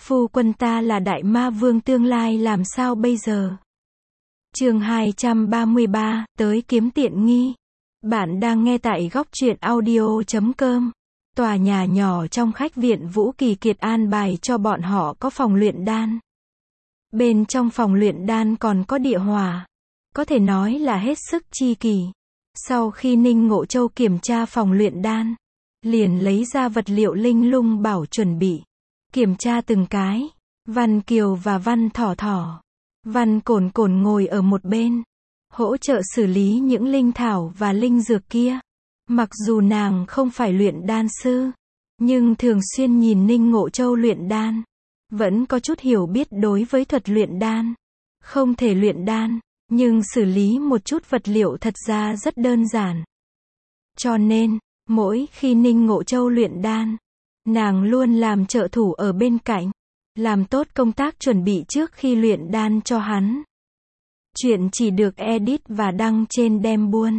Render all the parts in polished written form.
Phu quân ta là đại ma vương tương lai làm sao bây giờ? Chương 233, tới kiếm tiện nghi. Bạn đang nghe tại góc truyện audio.com. Tòa nhà nhỏ trong khách viện Vũ Kỳ Kiệt an bài cho bọn họ có phòng luyện đan. Bên trong phòng luyện đan còn có địa hỏa. Có thể nói là hết sức chi kỳ. Sau khi Ninh Ngộ Châu kiểm tra phòng luyện đan, liền lấy ra vật liệu linh lung bảo chuẩn bị. Kiểm tra từng cái. Văn Kiều và Văn Thỏ Thỏ, Văn Cồn Cồn ngồi ở một bên, hỗ trợ xử lý những linh thảo và linh dược kia. Mặc dù nàng không phải luyện đan sư, nhưng thường xuyên nhìn Ninh Ngộ Châu luyện đan, vẫn có chút hiểu biết đối với thuật luyện đan. Không thể luyện đan, nhưng xử lý một chút vật liệu thật ra rất đơn giản. Cho nên, mỗi khi Ninh Ngộ Châu luyện đan, nàng luôn làm trợ thủ ở bên cạnh, làm tốt công tác chuẩn bị trước khi luyện đan cho hắn. Chuyện chỉ được edit và đăng trên Đem Buôn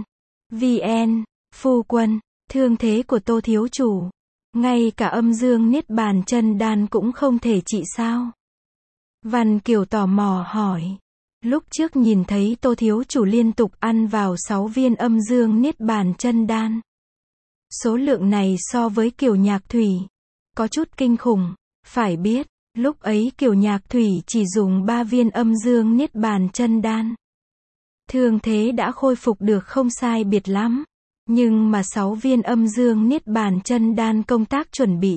VN. Phu quân, thương thế của Tô thiếu chủ, ngay cả âm dương niết bàn chân đan cũng không thể trị sao? Văn Kiều tò mò hỏi. Lúc trước nhìn thấy Tô thiếu chủ liên tục ăn vào 6 viên âm dương niết bàn chân đan. Số lượng này so với Kiều Nhạc Thủy có chút kinh khủng. Phải biết, lúc ấy Kiều Nhạc Thủy chỉ dùng 3 viên âm dương niết bàn chân đan. Thương thế đã khôi phục được không sai biệt lắm. Nhưng mà 6 viên âm dương niết bàn chân đan công tác chuẩn bị,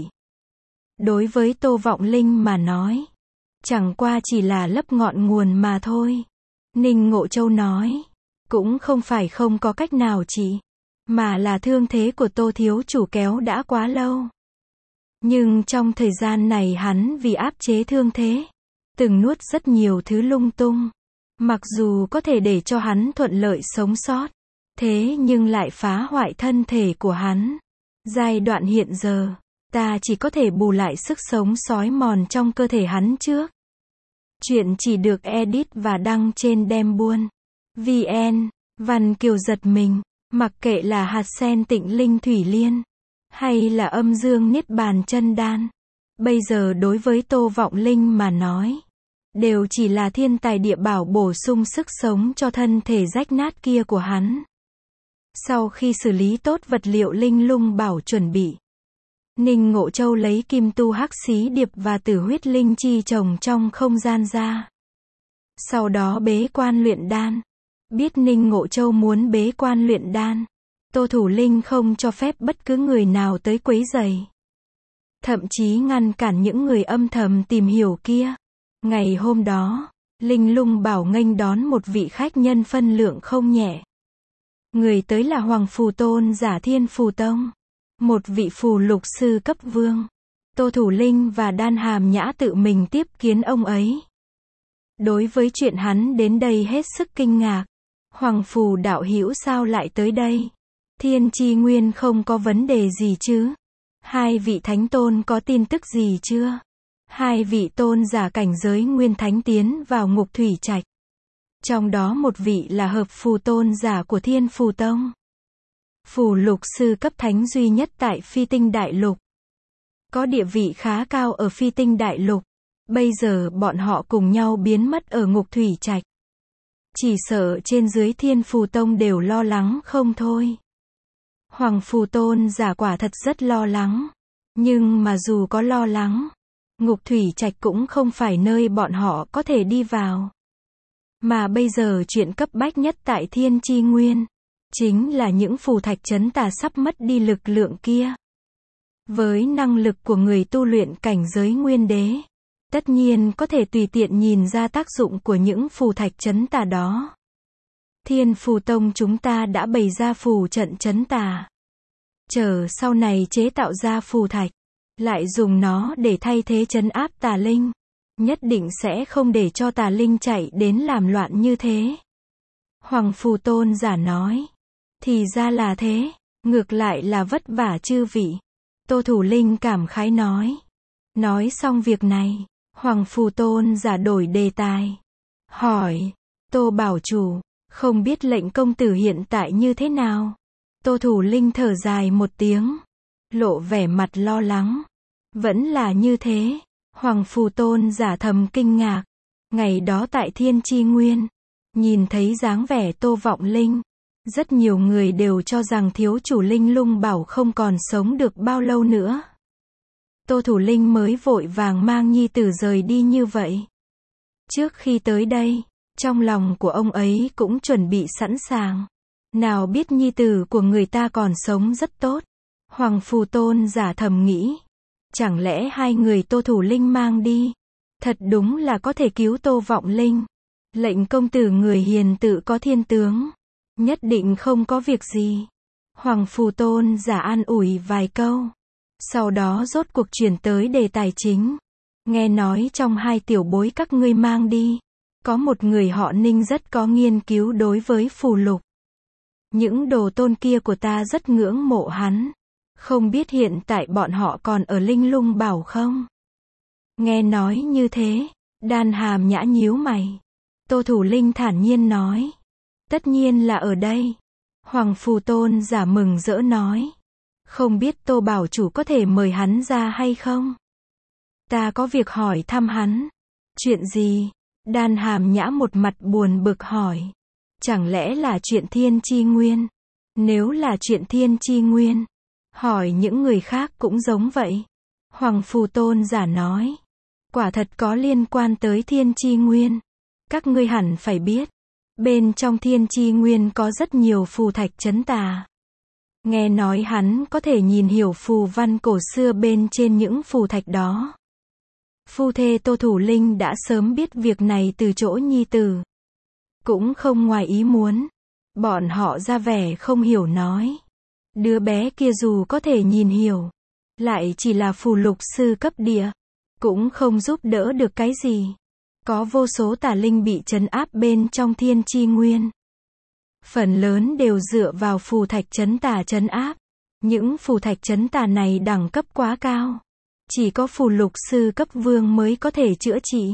đối với Tô Vọng Linh mà nói, chẳng qua chỉ là lấp ngọn nguồn mà thôi. Ninh Ngộ Châu nói, cũng không phải không có cách nào trị, mà là thương thế của Tô thiếu chủ kéo đã quá lâu. Nhưng trong thời gian này hắn vì áp chế thương thế, từng nuốt rất nhiều thứ lung tung. Mặc dù có thể để cho hắn thuận lợi sống sót, thế nhưng lại phá hoại thân thể của hắn. Giai đoạn hiện giờ, ta chỉ có thể bù lại sức sống xói mòn trong cơ thể hắn trước. Chuyện chỉ được edit và đăng trên Đem Buôn VN. Văn Kiều giật mình, mặc kệ là hạt sen tịnh linh thủy liên, hay là âm dương niết bàn chân đan, bây giờ đối với Tô Vọng Linh mà nói, đều chỉ là thiên tài địa bảo bổ sung sức sống cho thân thể rách nát kia của hắn. Sau khi xử lý tốt vật liệu linh lung bảo chuẩn bị, Ninh Ngộ Châu lấy kim tu hắc xí điệp và tử huyết linh chi trồng trong không gian ra. Sau đó bế quan luyện đan. Biết Ninh Ngộ Châu muốn bế quan luyện đan, Tô Thủ Linh không cho phép bất cứ người nào tới quấy rầy. Thậm chí ngăn cản những người âm thầm tìm hiểu kia. Ngày hôm đó, linh lung bảo nghênh đón một vị khách nhân phân lượng không nhẹ. Người tới là Hoàng Phù Tôn giả Thiên Phù Tông, một vị phù lục sư cấp vương. Tô Thủ Linh và Đan Hàm Nhã tự mình tiếp kiến ông ấy. Đối với chuyện hắn đến đây hết sức kinh ngạc. Hoàng Phù đạo hữu sao lại tới đây? Thiên Chi Nguyên không có vấn đề gì chứ? Hai vị thánh tôn có tin tức gì chưa? Hai vị tôn giả cảnh giới nguyên thánh tiến vào Ngục Thủy Trạch. Trong đó một vị là hợp phù tôn giả của Thiên Phù Tông. Phù lục sư cấp thánh duy nhất tại Phi Tinh Đại Lục. Có địa vị khá cao ở Phi Tinh Đại Lục. Bây giờ bọn họ cùng nhau biến mất ở Ngục Thủy Trạch. Chỉ sợ trên dưới Thiên Phù Tông đều lo lắng không thôi. Hoàng Phù Tôn giả quả thật rất lo lắng. Nhưng mà dù có lo lắng, Ngục Thủy Trạch cũng không phải nơi bọn họ có thể đi vào. Mà bây giờ chuyện cấp bách nhất tại Thiên Chi Nguyên, chính là những phù thạch trấn tà sắp mất đi lực lượng kia. Với năng lực của người tu luyện cảnh giới nguyên đế, tất nhiên có thể tùy tiện nhìn ra tác dụng của những phù thạch trấn tà đó. Thiên Phù Tông chúng ta đã bày ra phù trận trấn tà. Chờ sau này chế tạo ra phù thạch, lại dùng nó để thay thế trấn áp tà linh. Nhất định sẽ không để cho tà linh chạy đến làm loạn như thế. Hoàng Phù Tôn giả nói. Thì ra là thế, ngược lại là vất vả chư vị. Tô Thủ Linh cảm khái nói. Nói xong việc này, Hoàng Phù Tôn giả đổi đề tài. Hỏi, Tô bảo chủ, không biết lệnh công tử hiện tại như thế nào? Tô Thủ Linh thở dài một tiếng, lộ vẻ mặt lo lắng. Vẫn là như thế. Hoàng Phù Tôn giả thầm kinh ngạc. Ngày đó tại Thiên Chi Nguyên, nhìn thấy dáng vẻ Tô Vọng Linh, rất nhiều người đều cho rằng thiếu chủ Linh Lung Bảo không còn sống được bao lâu nữa. Tô Thủ Linh mới vội vàng mang nhi tử rời đi như vậy. Trước khi tới đây, trong lòng của ông ấy cũng chuẩn bị sẵn sàng. Nào biết nhi tử của người ta còn sống rất tốt. Hoàng Phù Tôn giả thầm nghĩ. Chẳng lẽ hai người Tô Thủ Linh mang đi, thật đúng là có thể cứu Tô Vọng Linh. Lệnh công tử người hiền tự có thiên tướng, nhất định không có việc gì. Hoàng Phù Tôn giả an ủi vài câu. Sau đó rốt cuộc chuyển tới đề tài chính. Nghe nói trong hai tiểu bối các ngươi mang đi, có một người họ Ninh rất có nghiên cứu đối với phù lục. Những đồ tôn kia của ta rất ngưỡng mộ hắn. Không biết hiện tại bọn họ còn ở Linh Lung Bảo không? Nghe nói như thế, Đan Hàm Nhã nhíu mày. Tô Thủ Linh thản nhiên nói. Tất nhiên là ở đây. Hoàng Phù Tôn giả mừng rỡ nói. Không biết Tô Bảo chủ có thể mời hắn ra hay không? Ta có việc hỏi thăm hắn. Chuyện gì? Đan Hàm Nhã một mặt buồn bực hỏi. Chẳng lẽ là chuyện Thiên Chi Nguyên? Nếu là chuyện Thiên Chi Nguyên, hỏi những người khác cũng giống vậy. Hoàng Phù Tôn giả nói. Quả thật có liên quan tới Thiên Chi Nguyên. Các ngươi hẳn phải biết. Bên trong Thiên Chi Nguyên có rất nhiều phù thạch trấn tà. Nghe nói hắn có thể nhìn hiểu phù văn cổ xưa bên trên những phù thạch đó. Phu thê Tô Thủ Linh đã sớm biết việc này từ chỗ nhi tử. Cũng không ngoài ý muốn. Bọn họ ra vẻ không hiểu nói. Đứa bé kia dù có thể nhìn hiểu, lại chỉ là phù lục sư cấp địa, cũng không giúp đỡ được cái gì. Có vô số tà linh bị trấn áp bên trong Thiên Chi Nguyên. Phần lớn đều dựa vào phù thạch trấn tà trấn áp. Những phù thạch trấn tà này đẳng cấp quá cao. Chỉ có phù lục sư cấp vương mới có thể chữa trị.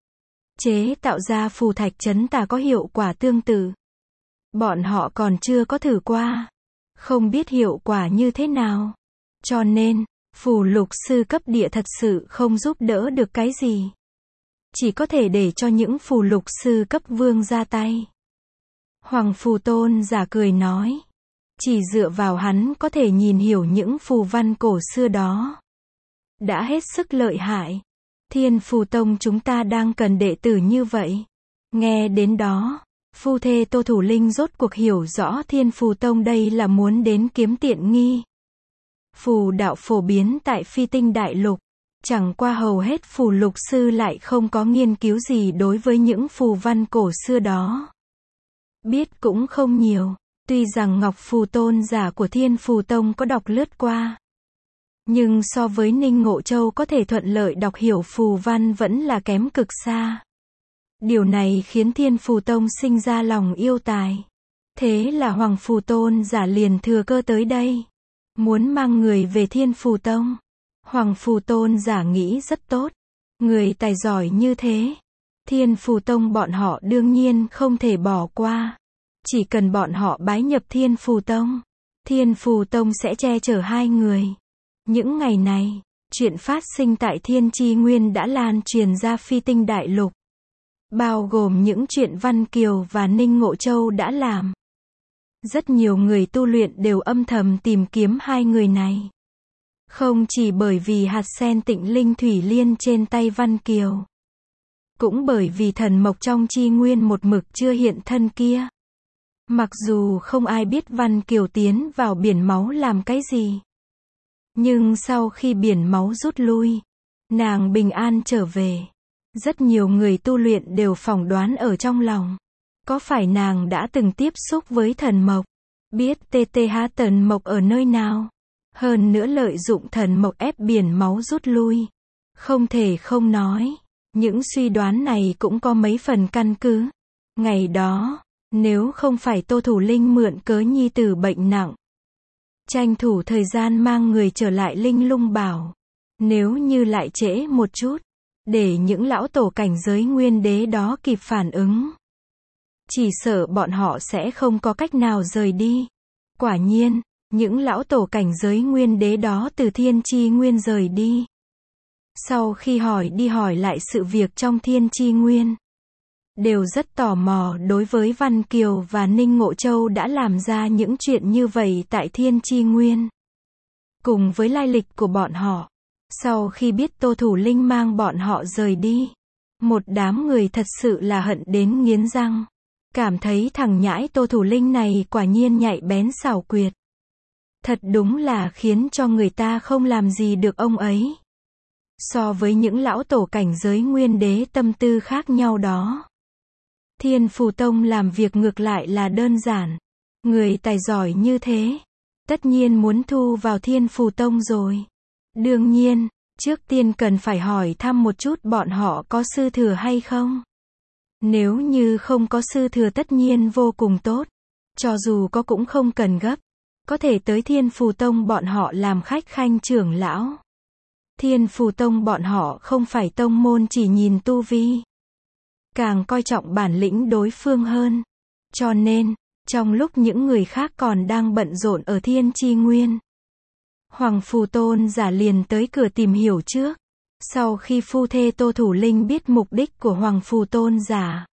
Chế tạo ra phù thạch trấn tà có hiệu quả tương tự. Bọn họ còn chưa có thử qua. Không biết hiệu quả như thế nào. Cho nên, phù lục sư cấp địa thật sự không giúp đỡ được cái gì. Chỉ có thể để cho những phù lục sư cấp vương ra tay. Hoàng Phù Tôn giả cười nói. Chỉ dựa vào hắn có thể nhìn hiểu những phù văn cổ xưa đó. Đã hết sức lợi hại. Thiên Phù Tông chúng ta đang cần đệ tử như vậy. Nghe đến đó, phu thê Tô Thủ Linh rốt cuộc hiểu rõ Thiên Phù Tông đây là muốn đến kiếm tiện nghi. Phù đạo phổ biến tại Phi Tinh Đại Lục. Chẳng qua hầu hết phù lục sư lại không có nghiên cứu gì đối với những phù văn cổ xưa đó. Biết cũng không nhiều. Tuy rằng Ngọc Phù Tôn giả của Thiên Phù Tông có đọc lướt qua. Nhưng so với Ninh Ngộ Châu có thể thuận lợi đọc hiểu phù văn vẫn là kém cực xa. Điều này khiến Thiên Phù Tông sinh ra lòng yêu tài. Thế là Hoàng Phù Tôn giả liền thừa cơ tới đây. Muốn mang người về Thiên Phù Tông. Hoàng Phù Tôn giả nghĩ rất tốt. Người tài giỏi như thế. Thiên Phù Tông bọn họ đương nhiên không thể bỏ qua. Chỉ cần bọn họ bái nhập Thiên Phù Tông. Thiên Phù Tông sẽ che chở hai người. Những ngày này, chuyện phát sinh tại Thiên Chi Nguyên đã lan truyền ra Phi Tinh Đại Lục. Bao gồm những chuyện Văn Kiều và Ninh Ngộ Châu đã làm. Rất nhiều người tu luyện đều âm thầm tìm kiếm hai người này. Không chỉ bởi vì hạt sen Tịnh Linh Thủy Liên trên tay Văn Kiều. Cũng bởi vì thần mộc trong Chi Nguyên một mực chưa hiện thân kia. Mặc dù không ai biết Văn Kiều tiến vào biển máu làm cái gì. Nhưng sau khi biển máu rút lui, nàng bình an trở về. Rất nhiều người tu luyện đều phỏng đoán ở trong lòng. Có phải nàng đã từng tiếp xúc với thần mộc? Biết TTH thần mộc ở nơi nào? Hơn nữa lợi dụng thần mộc ép biển máu rút lui. Không thể không nói. Những suy đoán này cũng có mấy phần căn cứ. Ngày đó, nếu không phải Tô Thủ Linh mượn cớ nhi tử bệnh nặng. Tranh thủ thời gian mang người trở lại Linh Lung Bảo. Nếu như lại trễ một chút. Để những lão tổ cảnh giới nguyên đế đó kịp phản ứng. Chỉ sợ bọn họ sẽ không có cách nào rời đi. Quả nhiên, những lão tổ cảnh giới nguyên đế đó từ Thiên Chi Nguyên rời đi. Sau khi hỏi đi hỏi lại sự việc trong Thiên Chi Nguyên, đều rất tò mò đối với Văn Kiều và Ninh Ngộ Châu đã làm ra những chuyện như vậy tại Thiên Chi Nguyên. Cùng với lai lịch của bọn họ, sau khi biết Tô Thủ Linh mang bọn họ rời đi, một đám người thật sự là hận đến nghiến răng. Cảm thấy thằng nhãi Tô Thủ Linh này quả nhiên nhạy bén xảo quyệt. Thật đúng là khiến cho người ta không làm gì được ông ấy. So với những lão tổ cảnh giới nguyên đế tâm tư khác nhau đó, Thiên Phù Tông làm việc ngược lại là đơn giản. Người tài giỏi như thế, tất nhiên muốn thu vào Thiên Phù Tông rồi. Đương nhiên, trước tiên cần phải hỏi thăm một chút bọn họ có sư thừa hay không. Nếu như không có sư thừa tất nhiên vô cùng tốt. Cho dù có cũng không cần gấp. Có thể tới Thiên Phù Tông bọn họ làm khách khanh trưởng lão. Thiên Phù Tông bọn họ không phải tông môn chỉ nhìn tu vi, càng coi trọng bản lĩnh đối phương hơn. Cho nên, trong lúc những người khác còn đang bận rộn ở Thiên Chi Nguyên, Hoàng Phù Tôn giả liền tới cửa tìm hiểu trước. Sau khi phu thê Tô Thủ Linh biết mục đích của Hoàng Phù Tôn giả,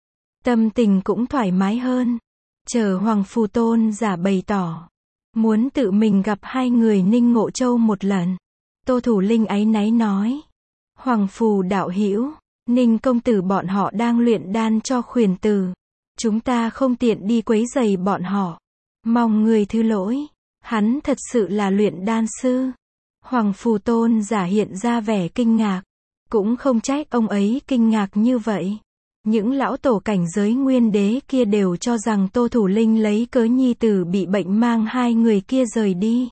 tâm tình cũng thoải mái hơn. Chờ Hoàng Phù Tôn giả bày tỏ muốn tự mình gặp hai người Ninh Ngộ Châu một lần, Tô Thủ Linh áy náy nói: Hoàng Phù đạo hữu, Ninh công tử bọn họ đang luyện đan cho khuyển tử, chúng ta không tiện đi quấy rầy bọn họ, mong người thứ lỗi. Hắn thật sự là luyện đan sư. Hoàng Phù Tôn giả hiện ra vẻ kinh ngạc, cũng không trách ông ấy kinh ngạc như vậy. Những lão tổ cảnh giới nguyên đế kia đều cho rằng Tô Thủ Linh lấy cớ nhi tử bị bệnh mang hai người kia rời đi.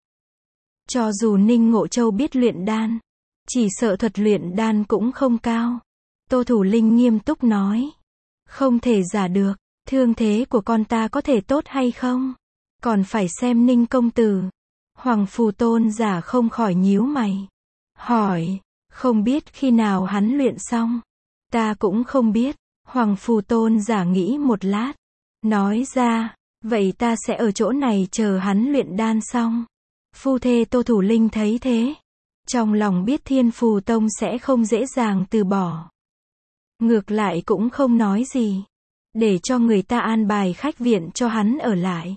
Cho dù Ninh Ngộ Châu biết luyện đan, chỉ sợ thuật luyện đan cũng không cao. Tô Thủ Linh nghiêm túc nói: không thể giả được, thương thế của con ta có thể tốt hay không, còn phải xem Ninh công tử. Hoàng Phù Tôn giả không khỏi nhíu mày, hỏi: không biết khi nào hắn luyện xong? Ta cũng không biết. Hoàng Phù Tôn giả nghĩ một lát, nói ra: vậy ta sẽ ở chỗ này chờ hắn luyện đan xong. Phu thê Tô Thủ Linh thấy thế, trong lòng biết Thiên Phù Tông sẽ không dễ dàng từ bỏ. Ngược lại cũng không nói gì, để cho người ta an bài khách viện cho hắn ở lại.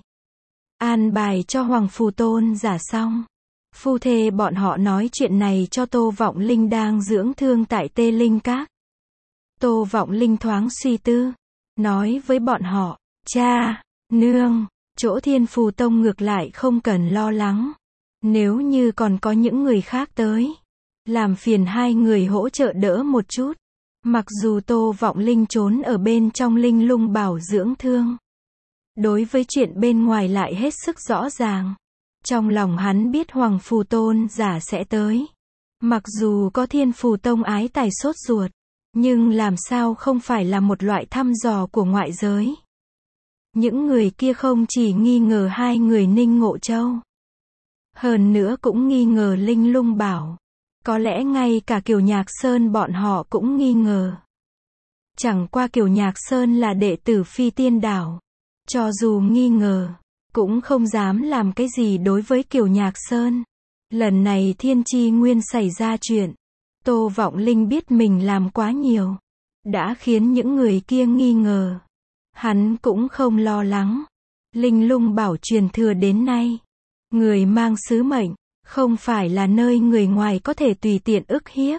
An bài cho Hoàng Phù Tôn giả xong, phu thê bọn họ nói chuyện này cho Tô Vọng Linh đang dưỡng thương tại Tê Linh Các. Tô Vọng Linh thoáng suy tư, nói với bọn họ: cha, nương, chỗ Thiên Phù Tông ngược lại không cần lo lắng. Nếu như còn có những người khác tới, làm phiền hai người hỗ trợ đỡ một chút. Mặc dù Tô Vọng Linh trốn ở bên trong Linh Lung Bảo dưỡng thương, đối với chuyện bên ngoài lại hết sức rõ ràng. Trong lòng hắn biết Hoàng Phù Tôn giả sẽ tới. Mặc dù có Thiên Phù Tông ái tài sốt ruột, nhưng làm sao không phải là một loại thăm dò của ngoại giới. Những người kia không chỉ nghi ngờ hai người Ninh Ngộ Châu, hơn nữa cũng nghi ngờ Linh Lung Bảo. Có lẽ ngay cả Kiều Nhạc Sơn bọn họ cũng nghi ngờ. Chẳng qua Kiều Nhạc Sơn là đệ tử Phi Tiên Đảo. Cho dù nghi ngờ, cũng không dám làm cái gì đối với Kiều Nhạc Sơn. Lần này Thiên Chi Nguyên xảy ra chuyện, Tô Vọng Linh biết mình làm quá nhiều, đã khiến những người kia nghi ngờ. Hắn cũng không lo lắng. Linh Lung Bảo truyền thừa đến nay, người mang sứ mệnh, không phải là nơi người ngoài có thể tùy tiện ức hiếp.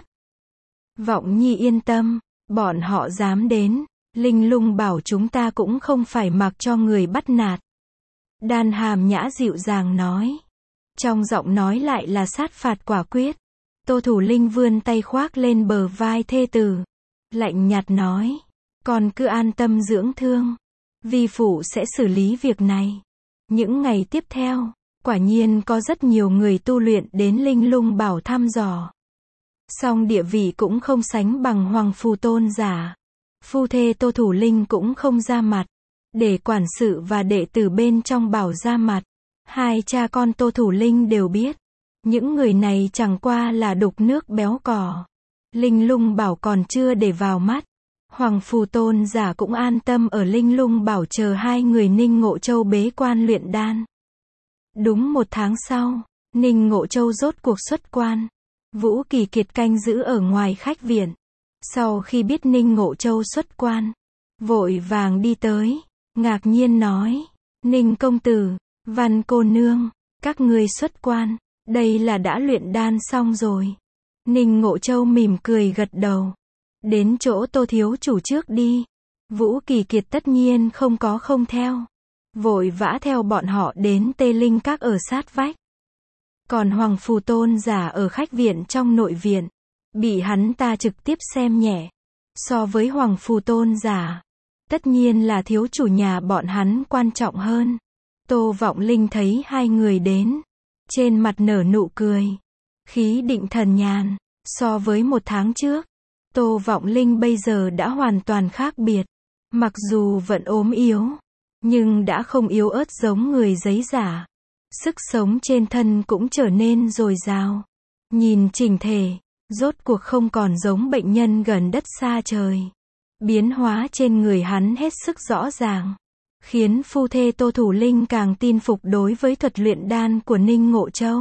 Vọng Nhi yên tâm, bọn họ dám đến, Linh Lung Bảo chúng ta cũng không phải mặc cho người bắt nạt. Đan Hàm Nhã dịu dàng nói, trong giọng nói lại là sát phạt quả quyết. Tô Thủ Linh vươn tay khoác lên bờ vai thê tử, lạnh nhạt nói: con cứ an tâm dưỡng thương, vi phụ sẽ xử lý việc này. Những ngày tiếp theo, quả nhiên có rất nhiều người tu luyện đến Linh Lung Bảo thăm dò. Song địa vị cũng không sánh bằng Hoàng Phù Tôn giả. Phu thê Tô Thủ Linh cũng không ra mặt, để quản sự và đệ tử bên trong bảo ra mặt. Hai cha con Tô Thủ Linh đều biết, những người này chẳng qua là đục nước béo cò. Linh Lung Bảo còn chưa để vào mắt. Hoàng Phù Tôn giả cũng an tâm ở Linh Lung Bảo chờ hai người Ninh Ngộ Châu bế quan luyện đan. Đúng một tháng sau, Ninh Ngộ Châu rốt cuộc xuất quan. Vũ Kỳ Kiệt canh giữ ở ngoài khách viện. Sau khi biết Ninh Ngộ Châu xuất quan, vội vàng đi tới, ngạc nhiên nói, Ninh công tử, Văn cô nương, các ngươi xuất quan, đây là đã luyện đan xong rồi. Ninh Ngộ Châu mỉm cười gật đầu. Đến chỗ Tô thiếu chủ trước đi. Vũ Kỳ Kiệt tất nhiên không theo. Vội vã theo bọn họ đến Tê Linh Các ở sát vách. Còn Hoàng Phù Tôn giả ở khách viện trong nội viện, bị hắn ta trực tiếp xem nhẹ. So với Hoàng Phù Tôn giả, tất nhiên là thiếu chủ nhà bọn hắn quan trọng hơn. Tô Vọng Linh thấy hai người đến, trên mặt nở nụ cười, khí định thần nhàn. So với một tháng trước, Tô Vọng Linh bây giờ đã hoàn toàn khác biệt. Mặc dù vẫn ốm yếu, nhưng đã không yếu ớt giống người giấy giả. Sức sống trên thân cũng trở nên dồi dào. Nhìn chỉnh thể, rốt cuộc không còn giống bệnh nhân gần đất xa trời. Biến hóa trên người hắn hết sức rõ ràng, khiến phu thê Tô Thủ Linh càng tin phục đối với thuật luyện đan của Ninh Ngộ Châu.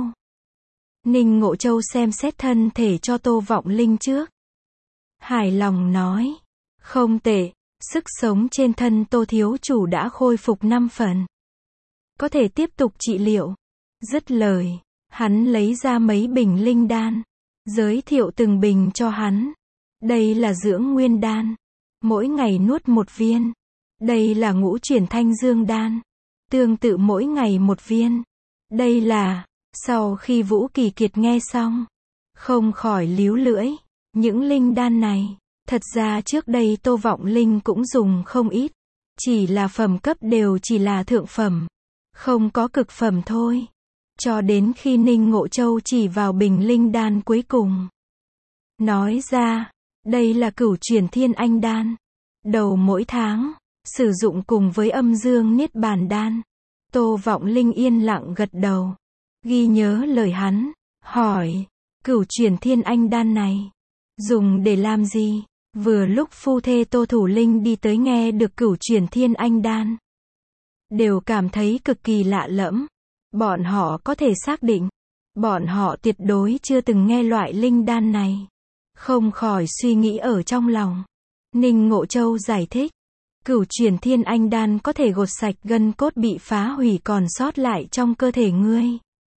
Ninh Ngộ Châu xem xét thân thể cho Tô Vọng Linh trước. Hài lòng nói, không tệ, sức sống trên thân Tô thiếu chủ đã khôi phục 5 phần. Có thể tiếp tục trị liệu. Dứt lời, hắn lấy ra mấy bình linh đan, giới thiệu từng bình cho hắn. Đây là dưỡng nguyên đan, mỗi ngày nuốt một viên. Đây là ngũ chuyển thanh dương đan, tương tự mỗi ngày một viên. Đây là... Sau khi Vũ Kỳ Kiệt nghe xong, không khỏi líu lưỡi, những linh đan này, thật ra trước đây Tô Vọng Linh cũng dùng không ít, chỉ là phẩm cấp đều chỉ là thượng phẩm, không có cực phẩm thôi. Cho đến khi Ninh Ngộ Châu chỉ vào bình linh đan cuối cùng, nói ra, đây là cửu chuyển thiên anh đan, đầu mỗi tháng, sử dụng cùng với âm dương niết bàn đan. Tô Vọng Linh yên lặng gật đầu, ghi nhớ lời hắn, hỏi, cửu chuyển thiên anh đan này, dùng để làm gì? Vừa lúc phu thê Tô Thủ Linh đi tới nghe được cửu chuyển thiên anh đan, đều cảm thấy cực kỳ lạ lẫm. Bọn họ có thể xác định, bọn họ tuyệt đối chưa từng nghe loại linh đan này. Không khỏi suy nghĩ ở trong lòng. Ninh Ngộ Châu giải thích, cửu chuyển thiên anh đan có thể gột sạch gân cốt bị phá hủy còn sót lại trong cơ thể ngươi,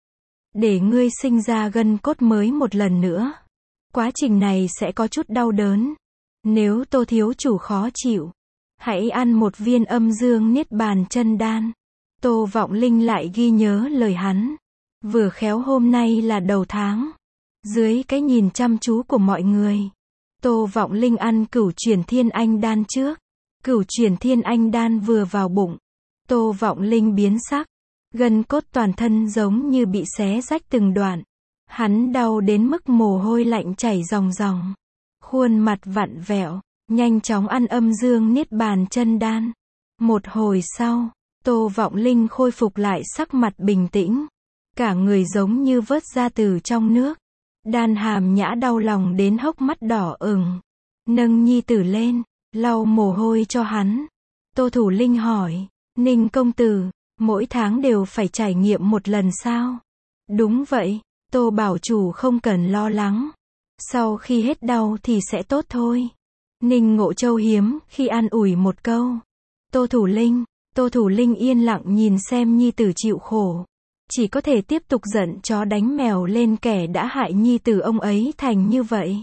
để ngươi sinh ra gân cốt mới một lần nữa. Quá trình này sẽ có chút đau đớn. Nếu Tô thiếu chủ khó chịu, hãy ăn một viên âm dương niết bàn chân đan. Tô Vọng Linh lại ghi nhớ lời hắn. Vừa khéo hôm nay là đầu tháng. Dưới cái nhìn chăm chú của mọi người, Tô Vọng Linh ăn cửu chuyển thiên anh đan trước. Cửu chuyển thiên anh đan vừa vào bụng, Tô Vọng Linh biến sắc. Gân cốt toàn thân giống như bị xé rách từng đoạn. Hắn đau đến mức mồ hôi lạnh chảy ròng ròng. Khuôn mặt vặn vẹo, nhanh chóng ăn âm dương niết bàn chân đan. Một hồi sau, Tô Vọng Linh khôi phục lại sắc mặt bình tĩnh. Cả người giống như vớt ra từ trong nước. Đan Hàm Nhã đau lòng đến hốc mắt đỏ ửng. Nâng nhi tử lên, lau mồ hôi cho hắn. Tô Thủ Linh hỏi, Ninh công tử, mỗi tháng đều phải trải nghiệm một lần sao? Đúng vậy, Tô bảo chủ không cần lo lắng. Sau khi hết đau thì sẽ tốt thôi. Ninh Ngộ Châu hiếm khi an ủi một câu. Tô Thủ Linh yên lặng nhìn xem nhi tử chịu khổ. Chỉ có thể tiếp tục giận chó đánh mèo lên kẻ đã hại nhi tử ông ấy thành như vậy.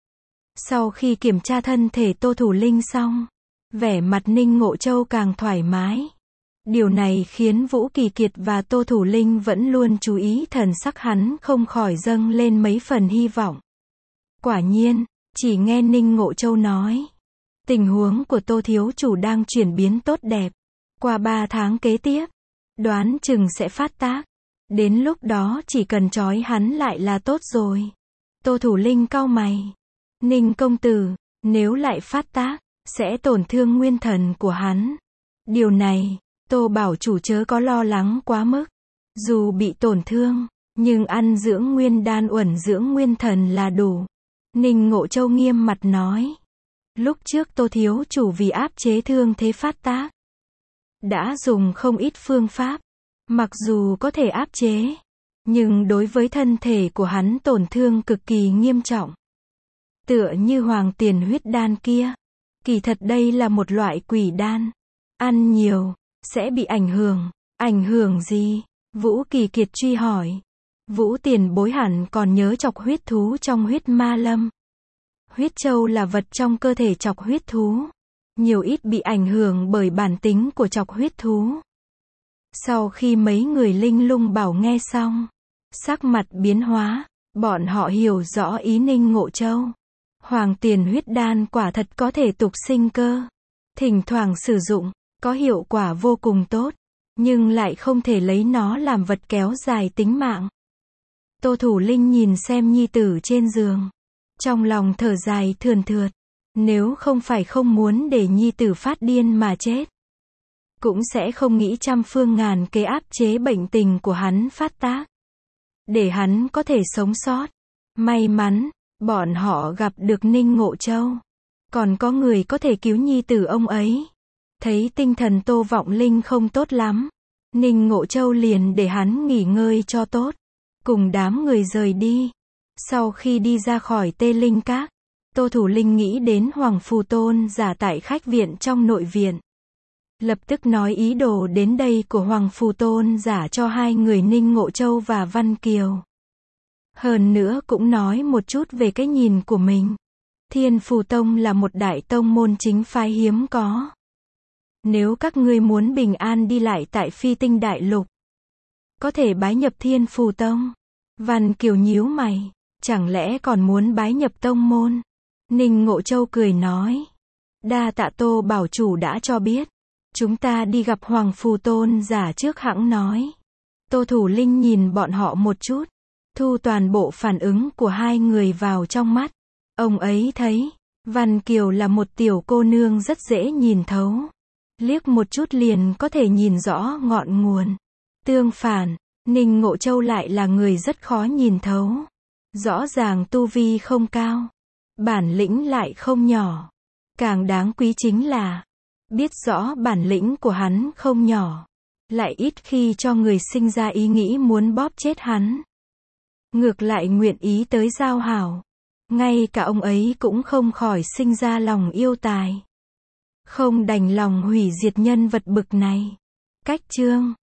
Sau khi kiểm tra thân thể Tô Thủ Linh xong, vẻ mặt Ninh Ngộ Châu càng thoải mái. Điều này khiến Vũ Kỳ Kiệt và Tô Thủ Linh vẫn luôn chú ý thần sắc hắn không khỏi dâng lên mấy phần hy vọng. Quả nhiên, chỉ nghe Ninh Ngộ Châu nói, tình huống của Tô thiếu chủ đang chuyển biến tốt đẹp. Qua 3 tháng kế tiếp, đoán chừng sẽ phát tác. Đến lúc đó chỉ cần trói hắn lại là tốt rồi. Tô Thủ Linh cau mày. Ninh công tử, nếu lại phát tác, sẽ tổn thương nguyên thần của hắn. Điều này, Tô bảo chủ chớ có lo lắng quá mức. Dù bị tổn thương, nhưng ăn dưỡng nguyên đan uẩn dưỡng nguyên thần là đủ. Ninh Ngộ Châu nghiêm mặt nói. Lúc trước Tô thiếu chủ vì áp chế thương thế phát tác, đã dùng không ít phương pháp. Mặc dù có thể áp chế, Nhưng đối với thân thể của hắn tổn thương cực kỳ nghiêm trọng. Tựa như hoàng tiền huyết đan kia. Kỳ thật đây là một loại quỷ đan. Ăn nhiều, sẽ bị ảnh hưởng. Ảnh hưởng gì? Vũ Kỳ Kiệt truy hỏi. Vũ tiền bối hẳn còn nhớ trọc huyết thú trong huyết ma lâm. Huyết châu là vật trong cơ thể trọc huyết thú. Nhiều ít bị ảnh hưởng bởi bản tính của trọc huyết thú. Sau khi mấy người Linh Lung Bảo nghe xong, sắc mặt biến hóa, bọn họ hiểu rõ ý Ninh Ngộ Châu. Hoàng tiền huyết đan quả thật có thể tục sinh cơ. Thỉnh thoảng sử dụng, có hiệu quả vô cùng tốt, nhưng lại không thể lấy nó làm vật kéo dài tính mạng. Tô Thủ Linh nhìn xem nhi tử trên giường. Trong lòng thở dài thườn thượt. Nếu không phải không muốn để nhi tử phát điên mà chết, cũng sẽ không nghĩ trăm phương ngàn kế áp chế bệnh tình của hắn phát tác, để hắn có thể sống sót. May mắn, bọn họ gặp được Ninh Ngộ Châu. Còn có người có thể cứu nhi tử ông ấy. Thấy tinh thần Tô Vọng Linh không tốt lắm, Ninh Ngộ Châu liền để hắn nghỉ ngơi cho tốt. Cùng đám người rời đi. Sau khi đi ra khỏi Tê Linh Các, Tô Thủ Linh nghĩ đến Hoàng Phù Tôn giả tại khách viện trong nội viện. Lập tức nói ý đồ đến đây của Hoàng Phù Tôn giả cho hai người Ninh Ngộ Châu và Văn Kiều. Hơn nữa cũng nói một chút về cái nhìn của mình. Thiên Phù Tông là một đại tông môn chính phái hiếm có. Nếu các ngươi muốn bình an đi lại tại Phi Tinh Đại Lục, có thể bái nhập Thiên Phù Tông. Văn Kiều nhíu mày, chẳng lẽ còn muốn bái nhập tông môn? Ninh Ngộ Châu cười nói, đa tạ Tô bảo chủ đã cho biết. Chúng ta đi gặp Hoàng Phù Tôn giả trước hẵng nói. Tô Thủ Linh nhìn bọn họ một chút, thu toàn bộ phản ứng của hai người vào trong mắt. Ông ấy thấy, Văn Kiều là một tiểu cô nương rất dễ nhìn thấu. Liếc một chút liền có thể nhìn rõ ngọn nguồn. Tương phản, Ninh Ngộ Châu lại là người rất khó nhìn thấu. Rõ ràng tu vi không cao, bản lĩnh lại không nhỏ. Càng đáng quý chính là, biết rõ bản lĩnh của hắn không nhỏ, lại ít khi cho người sinh ra ý nghĩ muốn bóp chết hắn. Ngược lại nguyện ý tới giao hảo. Ngay cả ông ấy cũng không khỏi sinh ra lòng yêu tài. Không đành lòng hủy diệt nhân vật bực này. Cách chương